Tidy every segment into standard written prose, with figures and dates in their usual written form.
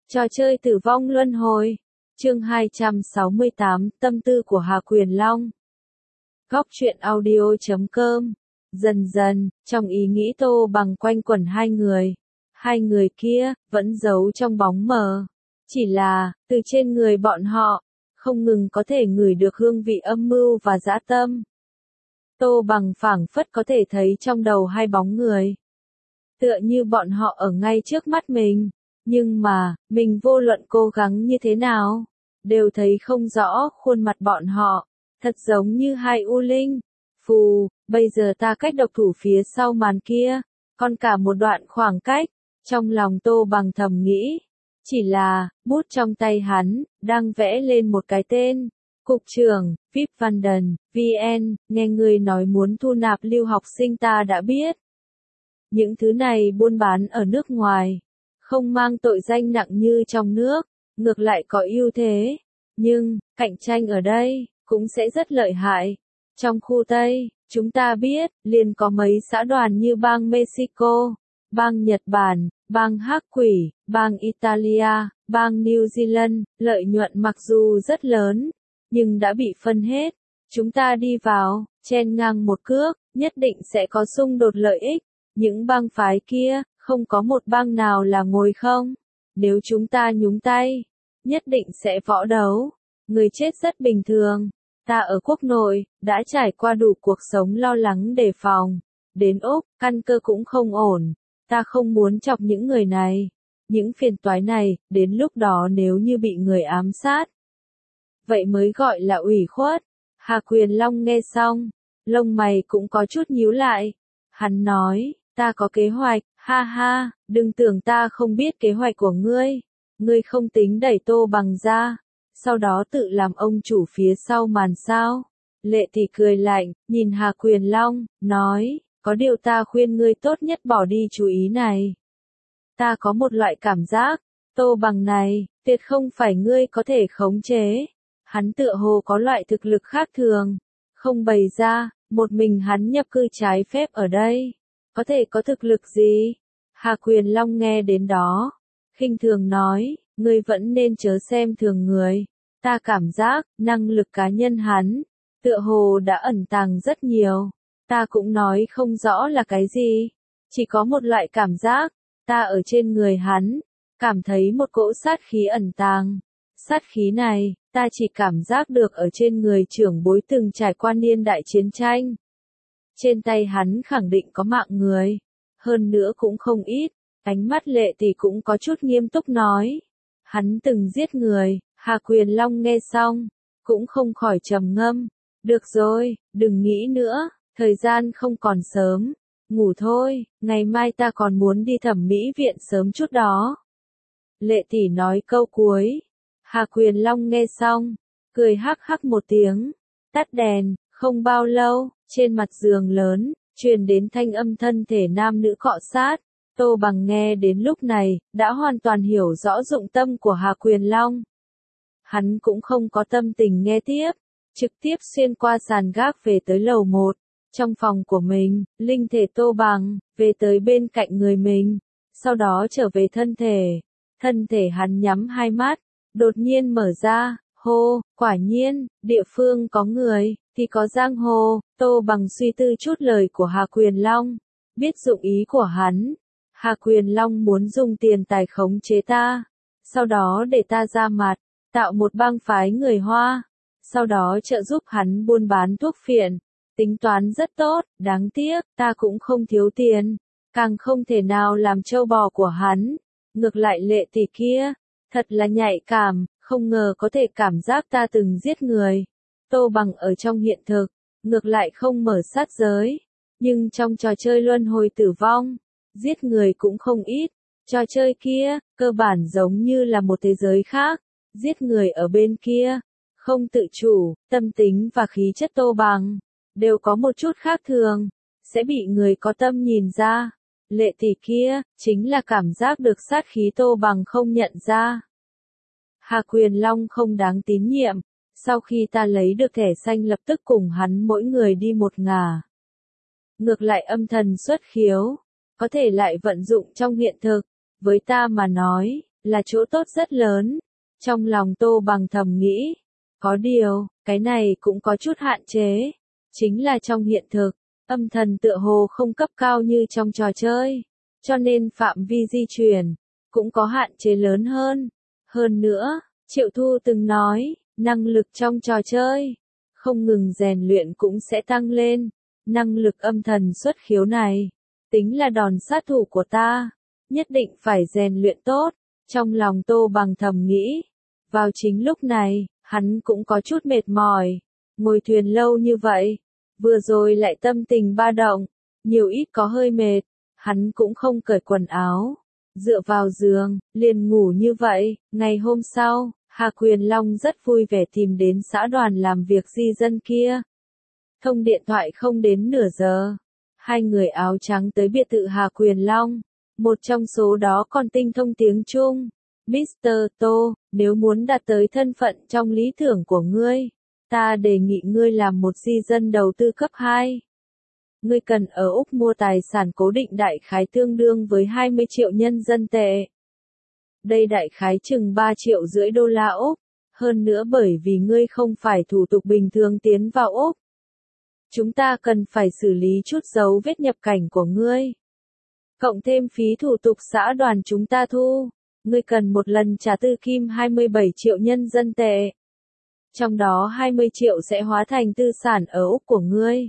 Trò chơi tử vong luân hồi. Chương 268, tâm tư của Hà Quyền Long. Góc truyện audio.com. Dần dần, trong ý nghĩ Tô Bằng quanh quẩn hai người. Hai người kia, vẫn giấu trong bóng mờ. Chỉ là, từ trên người bọn họ, không ngừng có thể ngửi được hương vị âm mưu và dã tâm. Tô Bằng phảng phất có thể thấy trong đầu hai bóng người. Tựa như bọn họ ở ngay trước mắt mình. Nhưng mà, mình vô luận cố gắng như thế nào, đều thấy không rõ khuôn mặt bọn họ, thật giống như hai u linh. Phù, bây giờ ta cách độc thủ phía sau màn kia, còn cả một đoạn khoảng cách, trong lòng Tô Bằng thầm nghĩ. Chỉ là, bút trong tay hắn, đang vẽ lên một cái tên. Cục trưởng, Vip Vanden, VN, nghe người nói muốn thu nạp lưu học sinh ta đã biết. Những thứ này buôn bán ở nước ngoài. Không mang tội danh nặng như trong nước, ngược lại có ưu thế. Nhưng, cạnh tranh ở đây, cũng sẽ rất lợi hại. Trong khu Tây, chúng ta biết, liền có mấy xã đoàn như bang Mexico, bang Nhật Bản, bang Hắc Quỷ, bang Italia, bang New Zealand, lợi nhuận mặc dù rất lớn, nhưng đã bị phân hết. Chúng ta đi vào, chen ngang một cước, nhất định sẽ có xung đột lợi ích. Những bang phái kia, không có một bang nào là ngồi không. Nếu chúng ta nhúng tay, nhất định sẽ võ đấu. Người chết rất bình thường. Ta ở quốc nội, đã trải qua đủ cuộc sống lo lắng đề phòng. Đến Úc, căn cơ cũng không ổn. Ta không muốn chọc những người này. Những phiền toái này, đến lúc đó nếu như bị người ám sát. Vậy mới gọi là ủy khuất. Hà Quyền Long nghe xong, lông mày cũng có chút nhíu lại. Hắn nói, ta có kế hoạch, ha ha, đừng tưởng ta không biết kế hoạch của ngươi. Ngươi không tính đẩy Tô Bằng ra, sau đó tự làm ông chủ phía sau màn sao. Lệ Tỷ cười lạnh, nhìn Hà Quyền Long, nói, có điều ta khuyên ngươi tốt nhất bỏ đi chú ý này. Ta có một loại cảm giác, Tô Bằng này, tuyệt không phải ngươi có thể khống chế. Hắn tựa hồ có loại thực lực khác thường, không bày ra, một mình hắn nhập cư trái phép ở đây. Có thể có thực lực gì? Hà Quyền Long nghe đến đó, khinh thường nói, ngươi vẫn nên chớ xem thường người. Ta cảm giác, năng lực cá nhân hắn, tựa hồ đã ẩn tàng rất nhiều. Ta cũng nói không rõ là cái gì. Chỉ có một loại cảm giác, ta ở trên người hắn, cảm thấy một cỗ sát khí ẩn tàng. Sát khí này, ta chỉ cảm giác được ở trên người trưởng bối từng trải qua niên đại chiến tranh. Trên tay hắn khẳng định có mạng người, hơn nữa cũng không ít. Ánh mắt Lệ Tỷ cũng có chút nghiêm túc nói. Hắn từng giết người. Hà Quyền Long nghe xong, cũng không khỏi trầm ngâm. Được rồi, đừng nghĩ nữa, thời gian không còn sớm. Ngủ thôi, ngày mai ta còn muốn đi thẩm mỹ viện sớm chút đó. Lệ Tỷ nói câu cuối. Hà Quyền Long nghe xong, cười hắc hắc một tiếng. Tắt đèn, không bao lâu, trên mặt giường lớn, truyền đến thanh âm thân thể nam nữ cọ sát. Tô Bằng nghe đến lúc này, đã hoàn toàn hiểu rõ dụng tâm của Hà Quyền Long. Hắn cũng không có tâm tình nghe tiếp, trực tiếp xuyên qua sàn gác về tới lầu 1. Trong phòng của mình, linh thể Tô Bằng, về tới bên cạnh người mình, sau đó trở về thân thể. Thân thể hắn nhắm hai mắt, đột nhiên mở ra, hô, quả nhiên, địa phương có người, thì có giang hồ. Tô Bằng suy tư chút lời của Hà Quyền Long, biết dụng ý của hắn. Hà Quyền Long muốn dùng tiền tài khống chế ta, sau đó để ta ra mặt, tạo một bang phái người Hoa, sau đó trợ giúp hắn buôn bán thuốc phiện. Tính toán rất tốt, đáng tiếc, ta cũng không thiếu tiền, càng không thể nào làm trâu bò của hắn. Ngược lại Lệ Tỷ kia, thật là nhạy cảm, không ngờ có thể cảm giác ta từng giết người. Tô Bằng ở trong hiện thực, ngược lại không mở sát giới, nhưng trong trò chơi luân hồi tử vong, giết người cũng không ít. Trò chơi kia, cơ bản giống như là một thế giới khác, giết người ở bên kia, không tự chủ, tâm tính và khí chất Tô Bằng, đều có một chút khác thường, sẽ bị người có tâm nhìn ra. Lệ Tỷ kia, chính là cảm giác được sát khí Tô Bằng không nhận ra. Hà Quyền Long không đáng tín nhiệm, sau khi ta lấy được thẻ xanh lập tức cùng hắn mỗi người đi một ngả. Ngược lại âm thần xuất khiếu, có thể lại vận dụng trong hiện thực, với ta mà nói, là chỗ tốt rất lớn. Trong lòng Tô Bằng thầm nghĩ, có điều, cái này cũng có chút hạn chế. Chính là trong hiện thực, âm thần tựa hồ không cấp cao như trong trò chơi. Cho nên phạm vi di chuyển, cũng có hạn chế lớn hơn. Hơn nữa, Triệu Thu từng nói, năng lực trong trò chơi, không ngừng rèn luyện cũng sẽ tăng lên. Năng lực âm thần xuất khiếu này, tính là đòn sát thủ của ta, nhất định phải rèn luyện tốt. Trong lòng Tô Bằng thầm nghĩ, vào chính lúc này, hắn cũng có chút mệt mỏi, ngồi thuyền lâu như vậy, vừa rồi lại tâm tình ba động, nhiều ít có hơi mệt, hắn cũng không cởi quần áo, dựa vào giường, liền ngủ như vậy. Ngày hôm sau, Hà Quyền Long rất vui vẻ tìm đến xã đoàn làm việc di dân kia. Thông điện thoại không đến nửa giờ, hai người áo trắng tới biệt thự Hà Quyền Long, một trong số đó còn tinh thông tiếng Trung. Mr. Tô, nếu muốn đạt tới thân phận trong lý tưởng của ngươi, ta đề nghị ngươi làm một di dân đầu tư cấp 2. Ngươi cần ở Úc mua tài sản cố định đại khái tương đương với 20 triệu nhân dân tệ. Đây đại khái chừng 3,5 triệu đô la Úc. Hơn nữa bởi vì ngươi không phải thủ tục bình thường tiến vào Úc, chúng ta cần phải xử lý chút dấu vết nhập cảnh của ngươi. Cộng thêm phí thủ tục xã đoàn chúng ta thu, ngươi cần một lần trả tư kim 27 triệu nhân dân tệ. Trong đó 20 triệu sẽ hóa thành tư sản ở Úc của ngươi.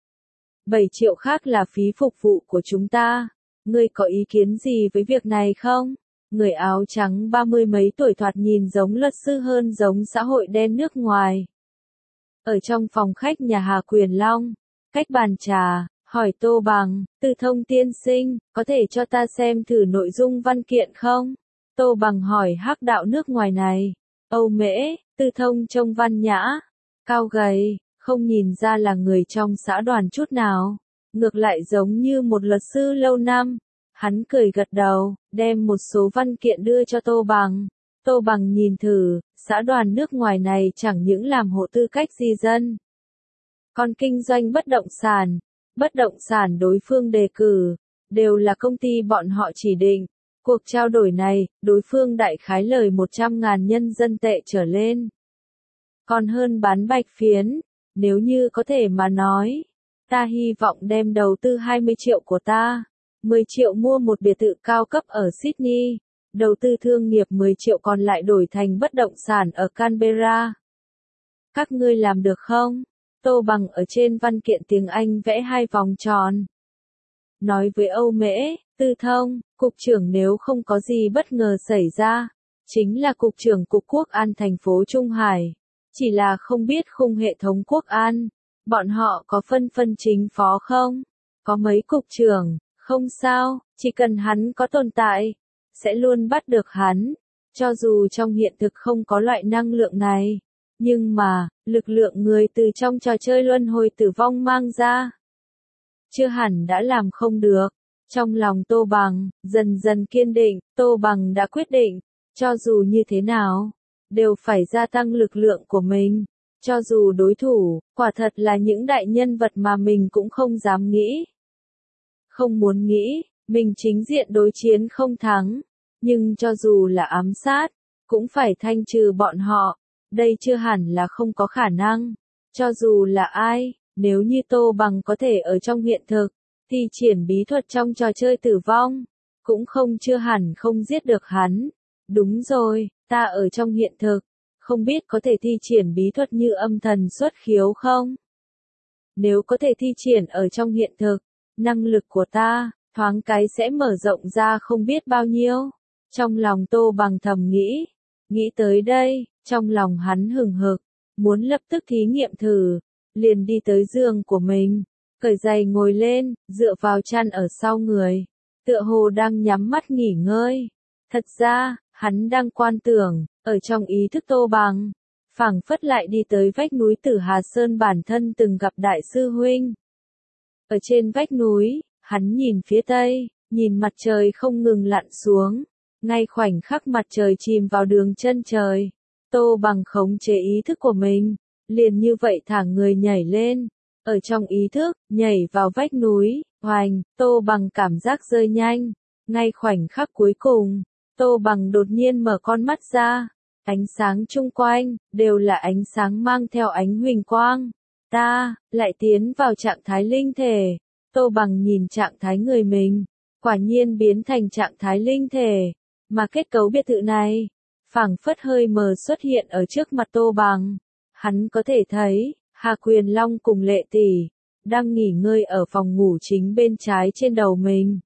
7 triệu khác là phí phục vụ của chúng ta. Ngươi có ý kiến gì với việc này không? Người áo trắng 30 mấy tuổi thoạt nhìn giống luật sư hơn giống xã hội đen nước ngoài. Ở trong phòng khách nhà Hà Quyền Long, cách bàn trà, hỏi Tô Bằng, Tư Thông tiên sinh, có thể cho ta xem thử nội dung văn kiện không? Tô Bằng hỏi hắc đạo nước ngoài này. Âu Mễ, Tư Thông trông văn nhã, cao gầy, không nhìn ra là người trong xã đoàn chút nào. Ngược lại giống như một luật sư lâu năm. Hắn cười gật đầu, đem một số văn kiện đưa cho Tô Bằng. Tô Bằng nhìn thử, xã đoàn nước ngoài này chẳng những làm hộ tư cách di dân, còn kinh doanh bất động sản đối phương đề cử, đều là công ty bọn họ chỉ định. Cuộc trao đổi này, đối phương đại khái lời 100.000 nhân dân tệ trở lên. Còn hơn bán bạch phiến, nếu như có thể mà nói, ta hy vọng đem đầu tư 20 triệu của ta, 10 triệu mua một biệt thự cao cấp ở Sydney, đầu tư thương nghiệp 10 triệu còn lại đổi thành bất động sản ở Canberra. Các ngươi làm được không? Tô Bằng ở trên văn kiện tiếng Anh vẽ 2 vòng tròn. Nói với Âu Mễ, Tư Thông, cục trưởng nếu không có gì bất ngờ xảy ra, chính là cục trưởng Cục Quốc an thành phố Trung Hải. Chỉ là không biết khung hệ thống quốc an, bọn họ có phân chính phó không? Có mấy cục trưởng, không sao, chỉ cần hắn có tồn tại, sẽ luôn bắt được hắn. Cho dù trong hiện thực không có loại năng lượng này, nhưng mà, lực lượng người từ trong trò chơi luân hồi tử vong mang ra, chưa hẳn đã làm không được. Trong lòng Tô Bằng, dần dần kiên định, Tô Bằng đã quyết định, cho dù như thế nào, đều phải gia tăng lực lượng của mình. Cho dù đối thủ, quả thật là những đại nhân vật mà mình cũng không dám nghĩ. Không muốn nghĩ, mình chính diện đối chiến không thắng. Nhưng cho dù là ám sát, cũng phải thanh trừ bọn họ. Đây chưa hẳn là không có khả năng. Cho dù là ai, nếu như Tô Bằng có thể ở trong hiện thực, thì triển bí thuật trong trò chơi tử vong, cũng không chưa hẳn không giết được hắn. Đúng rồi, ta ở trong hiện thực, không biết có thể thi triển bí thuật như âm thần xuất khiếu không? Nếu có thể thi triển ở trong hiện thực, năng lực của ta, thoáng cái sẽ mở rộng ra không biết bao nhiêu. Trong lòng Tô Bằng thầm nghĩ tới đây, trong lòng hắn hừng hực, muốn lập tức thí nghiệm thử, liền đi tới giường của mình, cởi giày ngồi lên, dựa vào chăn ở sau người, tựa hồ đang nhắm mắt nghỉ ngơi. Thật ra, hắn đang quan tưởng, ở trong ý thức Tô Bằng, phảng phất lại đi tới vách núi Tử Hà Sơn bản thân từng gặp đại sư huynh. Ở trên vách núi, hắn nhìn phía tây, nhìn mặt trời không ngừng lặn xuống, ngay khoảnh khắc mặt trời chìm vào đường chân trời, Tô Bằng khống chế ý thức của mình, liền như vậy thả người nhảy lên, ở trong ý thức, nhảy vào vách núi, hoành, Tô Bằng cảm giác rơi nhanh, ngay khoảnh khắc cuối cùng, Tô Bằng đột nhiên mở con mắt ra. Ánh sáng chung quanh, đều là ánh sáng mang theo ánh huỳnh quang. Ta, lại tiến vào trạng thái linh thể. Tô Bằng nhìn trạng thái người mình. Quả nhiên biến thành trạng thái linh thể. Mà kết cấu biệt thự này, phảng phất hơi mờ xuất hiện ở trước mặt Tô Bằng. Hắn có thể thấy, Hà Quyền Long cùng Lệ Tỷ đang nghỉ ngơi ở phòng ngủ chính bên trái trên đầu mình.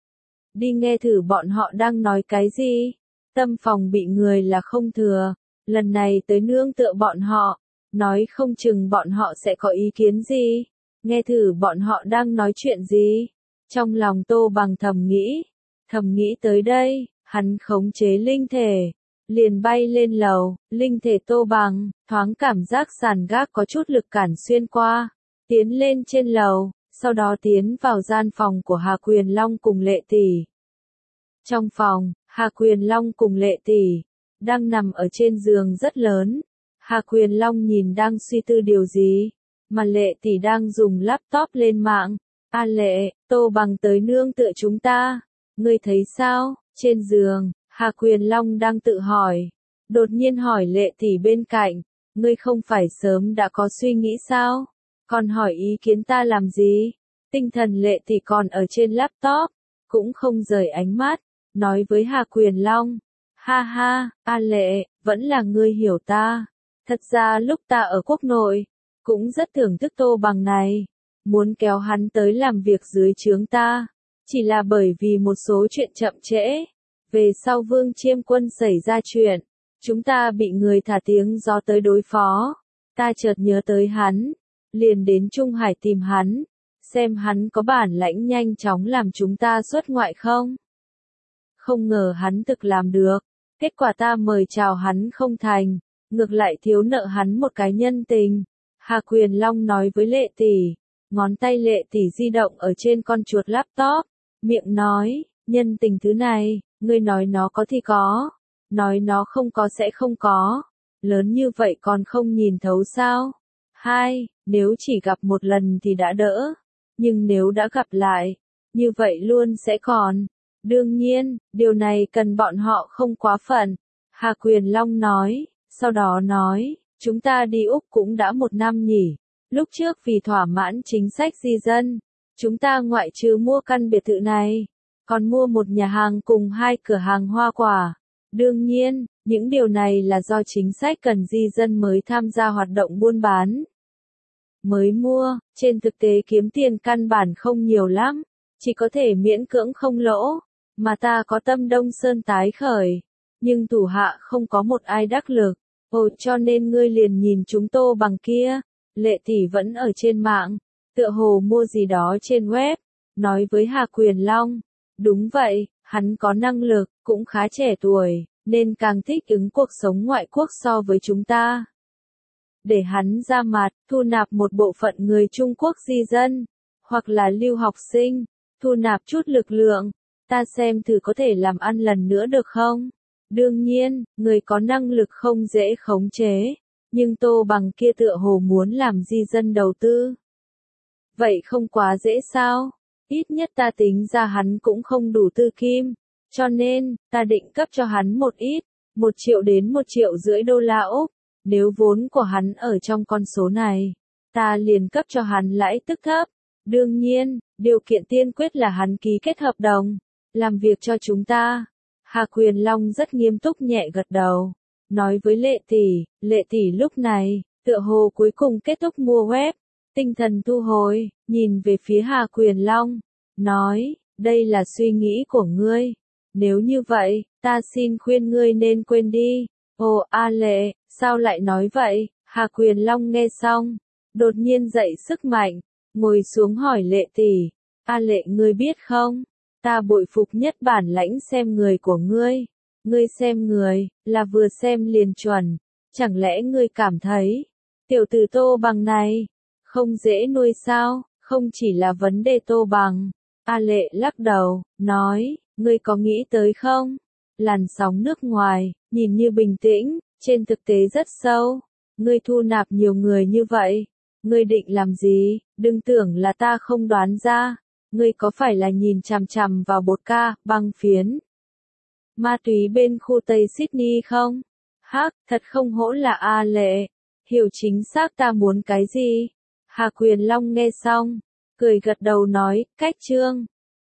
Đi nghe thử bọn họ đang nói cái gì. Tâm phòng bị người là không thừa. Lần này tới nương tựa bọn họ, nói không chừng bọn họ sẽ có ý kiến gì. Nghe thử bọn họ đang nói chuyện gì. Trong lòng Tô Bằng thầm nghĩ tới đây, hắn khống chế linh thể, liền bay lên lầu. Linh thể Tô Bằng thoáng cảm giác sàn gác có chút lực cản xuyên qua, tiến lên trên lầu, sau đó tiến vào gian phòng của Hà Quyền Long cùng Lệ Tỷ. Trong phòng, Hà Quyền Long cùng Lệ Tỷ đang nằm ở trên giường rất lớn. Hà Quyền Long nhìn đang suy tư điều gì, mà Lệ Tỷ đang dùng laptop lên mạng. A Lệ, Tô Bằng tới nương tựa chúng ta, ngươi thấy sao? Trên giường, Hà Quyền Long đang tự hỏi, đột nhiên hỏi Lệ Tỷ bên cạnh, ngươi không phải sớm đã có suy nghĩ sao? Còn hỏi ý kiến ta làm gì? Tinh thần Lệ Tỷ còn ở trên laptop, cũng không rời ánh mắt, nói với Hà Quyền Long, ha ha, A Lệ, vẫn là ngươi hiểu ta. Thật ra lúc ta ở quốc nội, cũng rất thưởng thức Tô Bằng này, muốn kéo hắn tới làm việc dưới trướng ta, chỉ là bởi vì một số chuyện chậm trễ. Về sau Vương Chiêm Quân xảy ra chuyện, chúng ta bị người thả tiếng gió tới đối phó, ta chợt nhớ tới hắn, liền đến Trung Hải tìm hắn, xem hắn có bản lãnh nhanh chóng làm chúng ta xuất ngoại không. Không ngờ hắn thực làm được, kết quả ta mời chào hắn không thành, ngược lại thiếu nợ hắn một cái nhân tình. Hà Quyền Long nói với Lệ Tỷ, ngón tay Lệ Tỷ di động ở trên con chuột laptop, miệng nói, nhân tình thứ này, ngươi nói nó có thì có, nói nó không có sẽ không có, lớn như vậy còn không nhìn thấu sao? Hai, nếu chỉ gặp một lần thì đã đỡ, nhưng nếu đã gặp lại, như vậy luôn sẽ còn. Đương nhiên, điều này cần bọn họ không quá phận. Hà Quyền Long nói, sau đó nói, chúng ta đi Úc cũng đã 1 năm nhỉ. Lúc trước vì thỏa mãn chính sách di dân, chúng ta ngoại trừ mua căn biệt thự này, còn mua một nhà hàng cùng 2 cửa hàng hoa quả. Đương nhiên, những điều này là do chính sách cần di dân mới tham gia hoạt động buôn bán. Mới mua, trên thực tế kiếm tiền căn bản không nhiều lắm, chỉ có thể miễn cưỡng không lỗ. Mà ta có tâm Đông Sơn tái khởi, nhưng thủ hạ không có một ai đắc lực, cho nên ngươi liền nhìn chúng Tô Bằng kia. Lệ Tỷ vẫn ở trên mạng, tựa hồ mua gì đó trên web, nói với Hà Quyền Long, đúng vậy, hắn có năng lực, cũng khá trẻ tuổi, nên càng thích ứng cuộc sống ngoại quốc so với chúng ta. Để hắn ra mặt, thu nạp một bộ phận người Trung Quốc di dân, hoặc là lưu học sinh, thu nạp chút lực lượng. Ta xem thử có thể làm ăn lần nữa được không? Đương nhiên, người có năng lực không dễ khống chế, nhưng Tô Bằng kia tựa hồ muốn làm di dân đầu tư. Vậy không quá dễ sao? Ít nhất ta tính ra hắn cũng không đủ tư kim, cho nên, ta định cấp cho hắn một ít, 1 triệu đến 1,5 triệu đô la Úc. Nếu vốn của hắn ở trong con số này, ta liền cấp cho hắn lãi tức thấp. Đương nhiên, điều kiện tiên quyết là hắn ký kết hợp đồng, làm việc cho chúng ta. Hà Quyền Long rất nghiêm túc nhẹ gật đầu, nói với Lệ Tỷ lúc này, tựa hồ cuối cùng kết thúc mua web, tinh thần thu hồi, nhìn về phía Hà Quyền Long, nói, đây là suy nghĩ của ngươi. Nếu như vậy, ta xin khuyên ngươi nên quên đi. Ồ A Lệ, sao lại nói vậy? Hà Quyền Long nghe xong, đột nhiên dậy sức mạnh, ngồi xuống hỏi Lệ Tỷ, A Lệ ngươi biết không? Ta bội phục nhất bản lãnh xem người của ngươi. Ngươi xem người, là vừa xem liền chuẩn. Chẳng lẽ ngươi cảm thấy, tiểu tử Tô Bằng này, không dễ nuôi sao? Không chỉ là vấn đề Tô Bằng. A Lệ lắc đầu, nói, ngươi có nghĩ tới không? Làn sóng nước ngoài, nhìn như bình tĩnh, trên thực tế rất sâu. Ngươi thu nạp nhiều người như vậy. Ngươi định làm gì? Đừng tưởng là ta không đoán ra. Ngươi có phải là nhìn chằm chằm vào bột ca, băng phiến? Ma túy bên khu Tây Sydney không? Hắc, thật không hổ là A Lệ. Hiểu chính xác ta muốn cái gì? Hà Quyền Long nghe xong, cười gật đầu nói, cách trương.